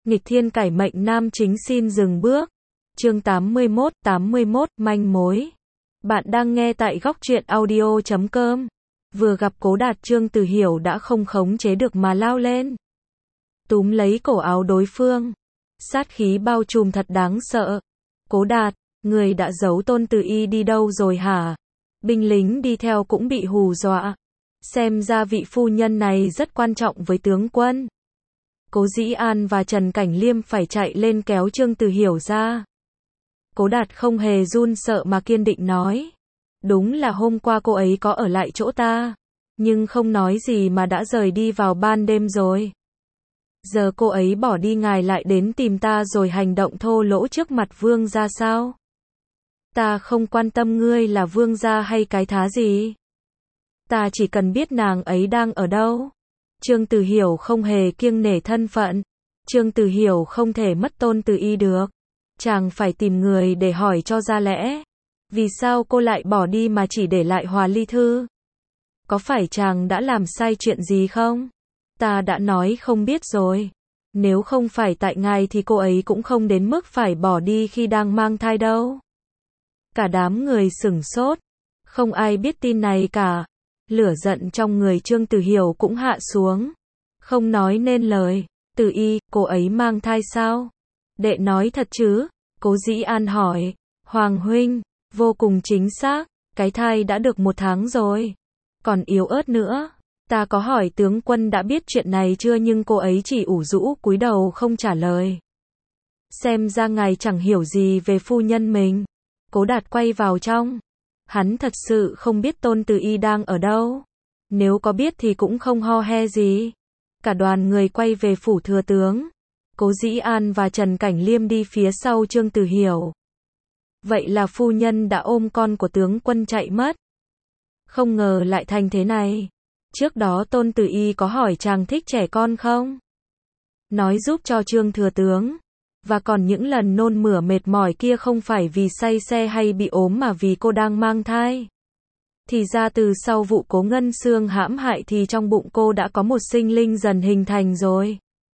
Nghịch thiên cải mệnh nam chính xin dừng bước. Chương 81, manh mối. Bạn đang nghe tại góc truyện audio.com. Vừa gặp Cố Đạt, Trương Từ Hiểu đã không khống chế được mà lao lên, túm lấy cổ áo đối phương. Sát khí bao trùm thật đáng sợ. Cố Đạt, người đã giấu Tôn Từ Y đi đâu rồi hả? Binh lính đi theo cũng bị hù dọa. Xem ra vị phu nhân này rất quan trọng với tướng quân. Cố Dĩ An và Trần Cảnh Liêm phải chạy lên kéo Trương Từ Hiểu ra. Cố Đạt không hề run sợ mà kiên định nói. Đúng là hôm qua cô ấy có ở lại chỗ ta, nhưng không nói gì mà đã rời đi vào ban đêm rồi. Giờ cô ấy bỏ đi, ngài lại đến tìm ta rồi hành động thô lỗ trước mặt vương gia sao? Ta không quan tâm ngươi là vương gia hay cái thá gì. Ta chỉ cần biết nàng ấy đang ở đâu. Trương Từ Hiểu không hề kiêng nể thân phận. Trương Từ Hiểu không thể mất Tôn Từ Y được. Chàng phải tìm người để hỏi cho ra lẽ. Vì sao cô lại bỏ đi mà chỉ để lại Hòa Ly Thư? Có phải chàng đã làm sai chuyện gì không? Ta đã nói không biết rồi. Nếu không phải tại ngài thì cô ấy cũng không đến mức phải bỏ đi khi đang mang thai đâu. Cả đám người sửng sốt. Không ai biết tin này cả. Lửa giận trong người Trương Từ Hiểu cũng hạ xuống. Không nói nên lời. Từ Y, cô ấy mang thai sao? Đệ nói thật chứ? Cố Dĩ An hỏi. Hoàng huynh, vô cùng chính xác. Cái thai đã được 1 tháng rồi. Còn yếu ớt nữa. Ta có hỏi tướng quân đã biết chuyện này chưa, nhưng cô ấy chỉ ủ rũ cúi đầu không trả lời. Xem ra ngài chẳng hiểu gì về phu nhân mình. Cố Đạt quay vào trong. Hắn thật sự không biết Tôn Từ Y đang ở đâu. Nếu có biết thì cũng không ho he gì. Cả đoàn người quay về phủ thừa tướng. Cố Dĩ An và Trần Cảnh Liêm đi phía sau Trương Từ Hiểu. Vậy là phu nhân đã ôm con của tướng quân chạy mất. Không ngờ lại thành thế này. Trước đó Tôn Từ Y có hỏi chàng thích trẻ con không? Nói giúp cho Trương thừa tướng. Và còn những lần nôn mửa mệt mỏi kia không phải vì say xe hay bị ốm mà vì cô đang mang thai. Thì ra từ sau vụ Cố Ngân Xương hãm hại thì trong bụng cô đã có một sinh linh dần hình thành rồi.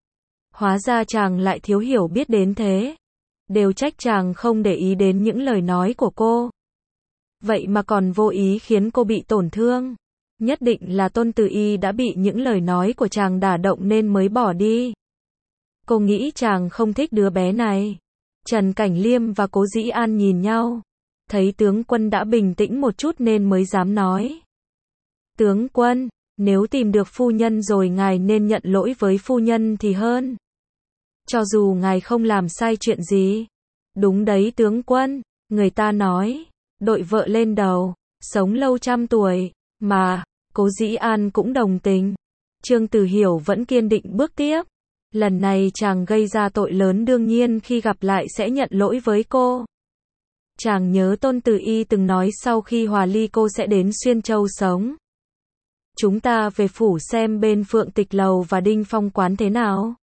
Hóa ra chàng lại thiếu hiểu biết đến thế. Đều trách chàng không để ý đến những lời nói của cô. Vậy mà còn vô ý khiến cô bị tổn thương. Nhất định là Tôn Từ Y đã bị những lời nói của chàng đả động nên mới bỏ đi. Cô nghĩ chàng không thích đứa bé này. Trần Cảnh Liêm và Cố Dĩ An nhìn nhau. Thấy tướng quân đã bình tĩnh một chút nên mới dám nói. Tướng quân, nếu tìm được phu nhân rồi ngài nên nhận lỗi với phu nhân thì hơn. Cho dù ngài không làm sai chuyện gì. Đúng đấy tướng quân, người ta nói, đội vợ lên đầu, sống lâu 100 tuổi, mà, Cố Dĩ An cũng đồng tình. Trương Từ Hiểu vẫn kiên định bước tiếp. Lần này chàng gây ra tội lớn, đương nhiên khi gặp lại sẽ nhận lỗi với cô. Chàng nhớ Tôn Từ Y từng nói sau khi Hòa ly cô sẽ đến Xuyên Châu sống. Chúng ta về phủ xem bên Phượng Tịch Lầu và Đinh Phong Quán thế nào.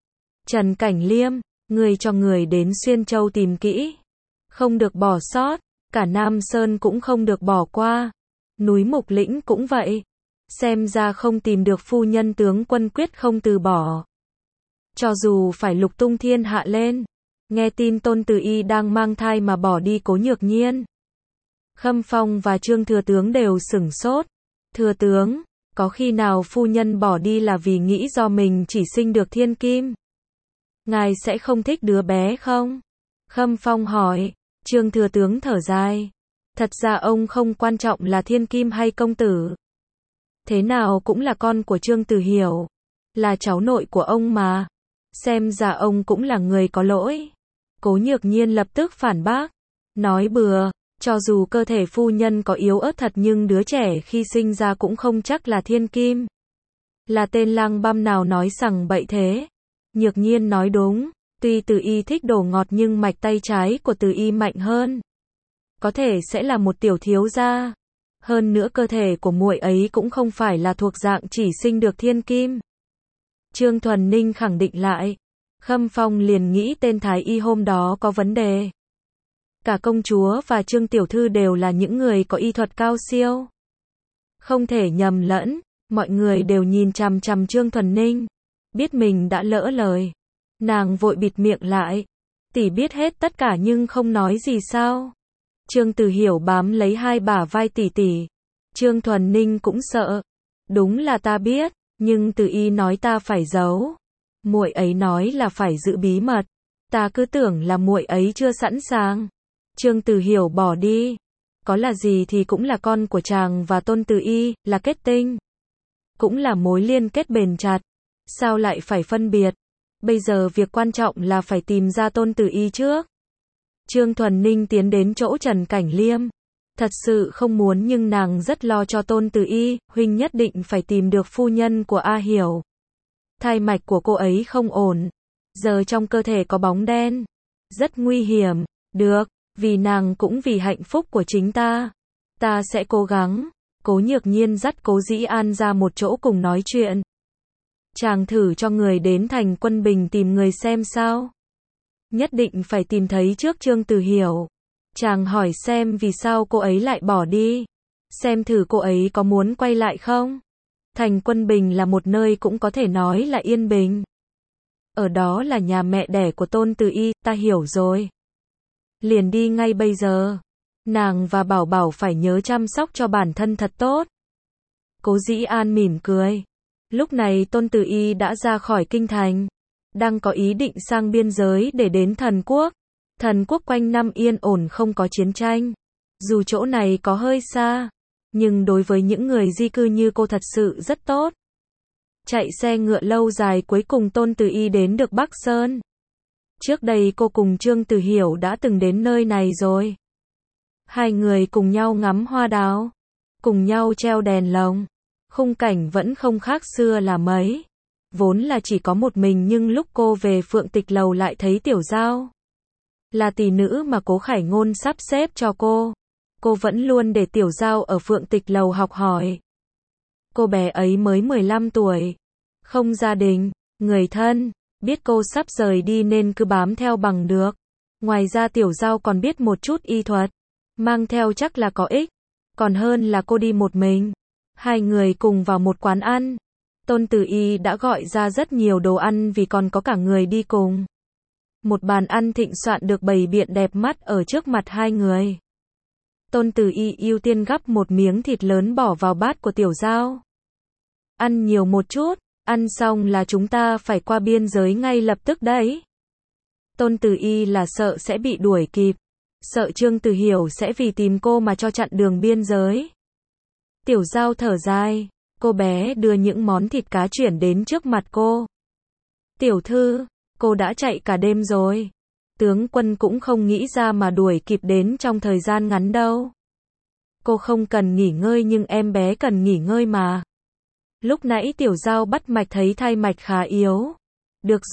Trần Cảnh Liêm, người cho người đến Xuyên Châu tìm kỹ. Không được bỏ sót, cả Nam Sơn cũng không được bỏ qua. Núi Mục Lĩnh cũng vậy. Xem ra không tìm được phu nhân tướng quân quyết không từ bỏ. Cho dù phải lục tung thiên hạ lên. Nghe tin Tôn Từ Y đang mang thai mà bỏ đi Cố Nhược Nhiên. Khâm Phong và Trương thừa tướng đều sửng sốt. Thừa tướng, có khi nào phu nhân bỏ đi là vì nghĩ do mình chỉ sinh được thiên kim? Ngài sẽ không thích đứa bé không? Khâm Phong hỏi. Trương thừa tướng thở dài. Thật ra ông không quan trọng là thiên kim hay công tử. Thế nào cũng là con của Trương Từ Hiểu. Là cháu nội của ông mà. Xem ra ông cũng là người có lỗi. Cố Nhược Nhiên lập tức phản bác. Nói bừa, cho dù cơ thể phu nhân có yếu ớt thật nhưng đứa trẻ khi sinh ra cũng không chắc là thiên kim. Là tên lang băm nào nói sằng bậy thế? Nhược Nhiên nói đúng. Tuy Từ Y thích đồ ngọt nhưng mạch tay trái của Từ Y mạnh hơn. Có thể sẽ là một tiểu thiếu gia. Hơn nữa cơ thể của muội ấy cũng không phải là thuộc dạng chỉ sinh được thiên kim. Trương Thuần Ninh khẳng định lại. Khâm Phong liền nghĩ tên Thái Y hôm đó có vấn đề. Cả công chúa và Trương Tiểu Thư đều là những người có y thuật cao siêu. Không thể nhầm lẫn, mọi người đều nhìn chằm chằm Trương Thuần Ninh. Biết mình đã lỡ lời. Nàng vội bịt miệng lại. Tỷ biết hết tất cả nhưng không nói gì sao? Trương Từ Hiểu bám lấy hai bả vai tỷ. Trương Thuần Ninh cũng sợ. Đúng là ta biết, nhưng Từ Y nói ta phải giấu. Muội ấy nói là phải giữ bí mật. Ta cứ tưởng là muội ấy chưa sẵn sàng. Trương Từ Hiểu bỏ đi. Có là gì thì cũng là con của chàng và Tôn Từ Y, là kết tinh. Cũng là mối liên kết bền chặt. Sao lại phải phân biệt? Bây giờ việc quan trọng là phải tìm ra Tôn Từ Y trước. Trương Thuần Ninh tiến đến chỗ Trần Cảnh Liêm. Thật sự không muốn nhưng nàng rất lo cho Tôn Từ Y, huynh nhất định phải tìm được phu nhân của A Hiểu. Thai mạch của cô ấy không ổn. Giờ trong cơ thể có bóng đen. Rất nguy hiểm. Được, vì nàng cũng vì hạnh phúc của chính ta. Ta sẽ cố gắng. Cố Nhược Nhiên dắt Cố Dĩ An ra một chỗ cùng nói chuyện. Chàng thử cho người đến thành Quân Bình tìm người xem sao. Nhất định phải tìm thấy trước Trương Từ Hiểu. Chàng hỏi xem vì sao cô ấy lại bỏ đi. Xem thử cô ấy có muốn quay lại không. Thành Quân Bình là một nơi cũng có thể nói là yên bình. Ở đó là nhà mẹ đẻ của Tôn Từ Y, ta hiểu rồi. Liền đi ngay bây giờ. Nàng và Bảo Bảo phải nhớ chăm sóc cho bản thân thật tốt. Cố Dĩ An mỉm cười. Lúc này Tôn Từ Y đã ra khỏi kinh thành. Đang có ý định sang biên giới để đến Thần Quốc. Thần Quốc quanh năm yên ổn không có chiến tranh. Dù chỗ này có hơi xa, nhưng đối với những người di cư như cô thật sự rất tốt. Chạy xe ngựa lâu dài cuối cùng Tôn Từ Y đến được Bắc Sơn. Trước đây cô cùng Trương Từ Hiểu đã từng đến nơi này rồi. Hai người cùng nhau ngắm hoa đào, cùng nhau treo đèn lồng. Khung cảnh vẫn không khác xưa là mấy. Vốn là chỉ có một mình nhưng lúc cô về Phượng Tịch Lầu lại thấy Tiểu Giao. Là tỷ nữ mà Cố Khải Ngôn sắp xếp cho cô. Cô vẫn luôn để Tiểu Giao ở Phượng Tịch Lầu học hỏi. Cô bé ấy mới 15 tuổi. Không gia đình, người thân. Biết cô sắp rời đi nên cứ bám theo bằng được. Ngoài ra Tiểu Giao còn biết một chút y thuật. Mang theo chắc là có ích. Còn hơn là cô đi một mình. Hai người cùng vào một quán ăn. Tôn Từ Y đã gọi ra rất nhiều đồ ăn vì còn có cả người đi cùng. Một bàn ăn thịnh soạn được bày biện đẹp mắt ở trước mặt hai người. Tôn Từ Y ưu tiên gắp một miếng thịt lớn bỏ vào bát của Tiểu Giao. Ăn nhiều một chút, ăn xong là chúng ta phải qua biên giới ngay lập tức đấy. Tôn Từ Y là sợ sẽ bị đuổi kịp. Sợ Trương Từ Hiểu sẽ vì tìm cô mà cho chặn đường biên giới. Tiểu Giao thở dài. Cô bé đưa những món thịt cá chuyển đến trước mặt cô. Tiểu thư, cô đã chạy cả đêm rồi. Tướng quân cũng không nghĩ ra mà đuổi kịp đến trong thời gian ngắn đâu. Cô không cần nghỉ ngơi nhưng em bé cần nghỉ ngơi mà. Lúc nãy Tiểu Giao bắt mạch thấy thai mạch khá yếu. Được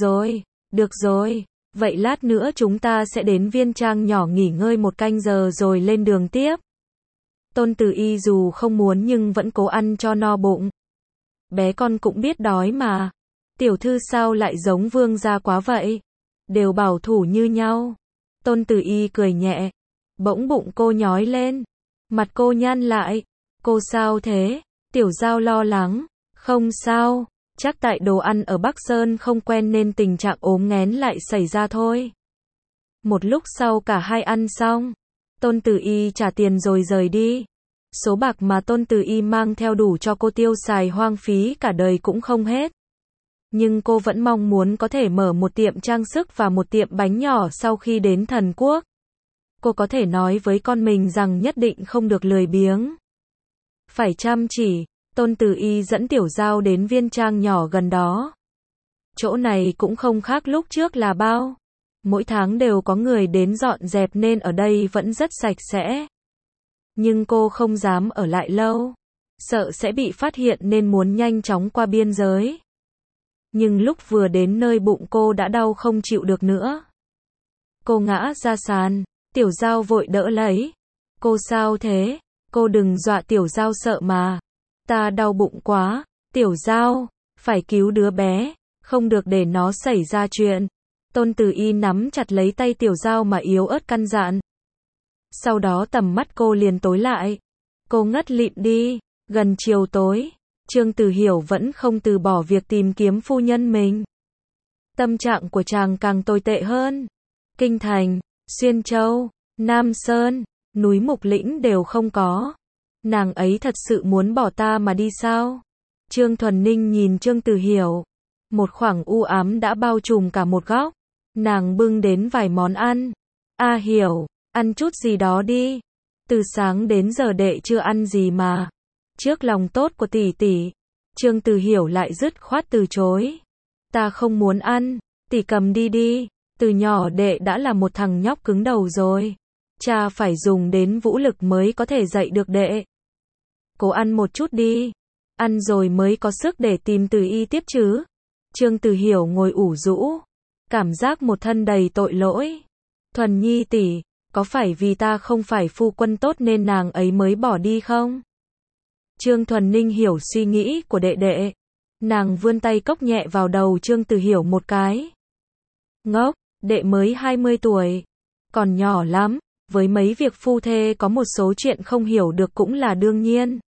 rồi. Vậy lát nữa chúng ta sẽ đến Viên Trang nhỏ nghỉ ngơi 1 canh giờ rồi lên đường tiếp. Tôn Từ Y dù không muốn nhưng vẫn cố ăn cho no bụng. Bé con cũng biết đói mà. Tiểu thư sao lại giống vương gia quá vậy? Đều bảo thủ như nhau. Tôn Từ Y cười nhẹ. Bỗng bụng cô nhói lên. Mặt cô nhăn lại. Cô sao thế? Tiểu Giao lo lắng. Không sao. Chắc tại đồ ăn ở Bắc Sơn không quen nên tình trạng ốm nghén lại xảy ra thôi. Một lúc sau cả hai ăn xong. Tôn Từ Y trả tiền rồi rời đi. Số bạc mà Tôn Từ Y mang theo đủ cho cô tiêu xài hoang phí cả đời cũng không hết. Nhưng cô vẫn mong muốn có thể mở một tiệm trang sức và một tiệm bánh nhỏ sau khi đến Thần Quốc. Cô có thể nói với con mình rằng nhất định không được lười biếng. Phải chăm chỉ. Tôn Từ Y dẫn Tiểu Giao đến Viên Trang nhỏ gần đó. Chỗ này cũng không khác lúc trước là bao. Mỗi tháng đều có người đến dọn dẹp nên ở đây vẫn rất sạch sẽ. Nhưng cô không dám ở lại lâu. Sợ sẽ bị phát hiện nên muốn nhanh chóng qua biên giới. Nhưng lúc vừa đến nơi bụng cô đã đau không chịu được nữa. Cô ngã ra sàn. Tiểu Giao vội đỡ lấy. Cô sao thế? Cô đừng dọa Tiểu Giao sợ mà. Ta đau bụng quá. Tiểu Giao, phải cứu đứa bé. Không được để nó xảy ra chuyện. Tôn Từ Y nắm chặt lấy tay Tiểu Giao mà yếu ớt căn dặn. Sau đó tầm mắt cô liền tối lại. Cô ngất lịm đi. Gần chiều tối, Trương Từ Hiểu vẫn không từ bỏ việc tìm kiếm phu nhân mình. Tâm trạng của chàng càng tồi tệ hơn. Kinh Thành, Xuyên Châu, Nam Sơn, núi Mục Lĩnh đều không có. Nàng ấy thật sự muốn bỏ ta mà đi sao? Trương Thuần Ninh nhìn Trương Từ Hiểu. Một khoảng u ám đã bao trùm cả một góc. Nàng bưng đến vài món ăn. A Hiểu, ăn chút gì đó đi. Từ sáng đến giờ đệ chưa ăn gì mà. Trước lòng tốt của tỷ tỷ, Trương Từ Hiểu lại dứt khoát từ chối. Ta không muốn ăn, tỷ cầm đi đi. Từ nhỏ đệ đã là một thằng nhóc cứng đầu rồi. Cha phải dùng đến vũ lực mới có thể dạy được đệ. Cố ăn một chút đi. Ăn rồi mới có sức để tìm Từ Y tiếp chứ. Trương Từ Hiểu ngồi ủ rũ. Cảm giác một thân đầy tội lỗi. Thuần Nhi tỷ, có phải vì ta không phải phu quân tốt nên nàng ấy mới bỏ đi không? Trương Thuần Ninh hiểu suy nghĩ của đệ đệ. Nàng vươn tay cốc nhẹ vào đầu Trương Từ Hiểu một cái. Ngốc, đệ mới 20 tuổi. Còn nhỏ lắm, với mấy việc phu thê có một số chuyện không hiểu được cũng là đương nhiên.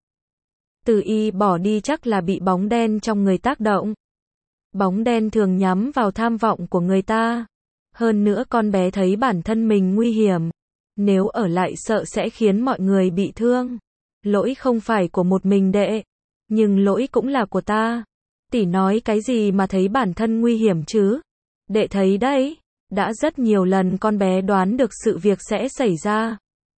Từ Y bỏ đi chắc là bị bóng đen trong người tác động. Bóng đen thường nhắm vào tham vọng của người ta. Hơn nữa con bé thấy bản thân mình nguy hiểm. Nếu ở lại sợ sẽ khiến mọi người bị thương. Lỗi không phải của một mình đệ. Nhưng lỗi cũng là của ta. Tỷ nói cái gì mà thấy bản thân nguy hiểm chứ? Đệ thấy đấy. Đã rất nhiều lần con bé đoán được sự việc sẽ xảy ra.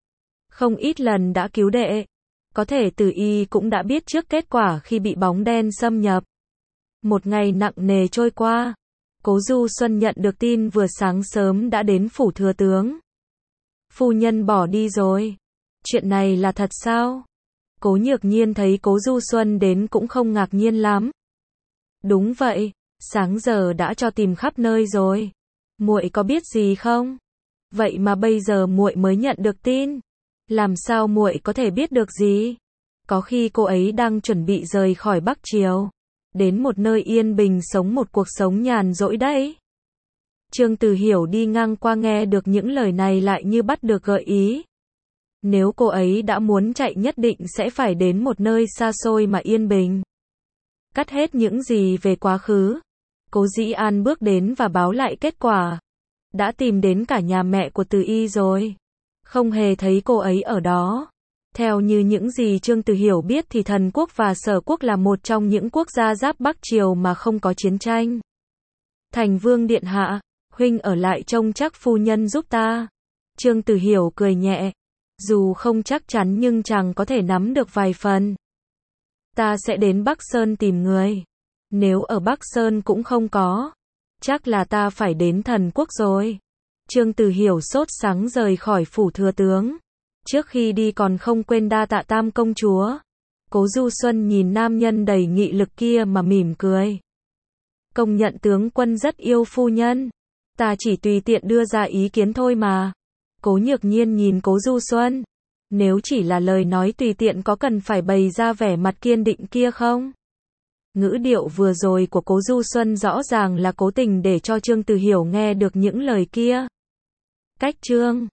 Không ít lần đã cứu đệ. Có thể Từ Y cũng đã biết trước kết quả khi bị bóng đen xâm nhập. Một ngày nặng nề trôi qua. Cố Du Xuân nhận được tin vừa sáng sớm đã đến phủ thừa tướng. Phu nhân bỏ đi rồi. Chuyện này là thật sao? Cố Nhược Nhiên thấy Cố Du Xuân đến cũng không ngạc nhiên lắm. Đúng vậy, sáng giờ đã cho tìm khắp nơi rồi. Muội có biết gì không? Vậy mà bây giờ muội mới nhận được tin. Làm sao muội có thể biết được gì? Có khi cô ấy đang chuẩn bị rời khỏi Bắc Triều, đến một nơi yên bình sống một cuộc sống nhàn rỗi đấy. Trương Từ Hiểu đi ngang qua nghe được những lời này lại như bắt được gợi ý. Nếu cô ấy đã muốn chạy nhất định sẽ phải đến một nơi xa xôi mà yên bình. Cắt hết những gì về quá khứ. Cố Dĩ An bước đến và báo lại kết quả. Đã tìm đến cả nhà mẹ của Từ Y rồi. Không hề thấy cô ấy ở đó. Theo như những gì Trương Từ Hiểu biết thì Thần Quốc và Sở Quốc là một trong những quốc gia giáp Bắc Triều mà không có chiến tranh. Thành Vương điện hạ, huynh ở lại trông chắc phu nhân giúp ta. Trương Từ Hiểu cười nhẹ. Dù không chắc chắn nhưng chàng có thể nắm được vài phần. Ta sẽ đến Bắc Sơn tìm người. Nếu ở Bắc Sơn cũng không có, chắc là ta phải đến Thần Quốc rồi. Trương Từ Hiểu sốt sắng rời khỏi phủ thừa tướng. Trước khi đi còn không quên đa tạ Tam công chúa. Cố Du Xuân nhìn nam nhân đầy nghị lực kia mà mỉm cười. Công nhận tướng quân rất yêu phu nhân. Ta chỉ tùy tiện đưa ra ý kiến thôi mà. Cố Nhược Nhiên nhìn Cố Du Xuân. Nếu chỉ là lời nói tùy tiện có cần phải bày ra vẻ mặt kiên định kia không? Ngữ điệu vừa rồi của Cố Du Xuân rõ ràng là cố tình để cho Trương Từ Hiểu nghe được những lời kia. Cách chương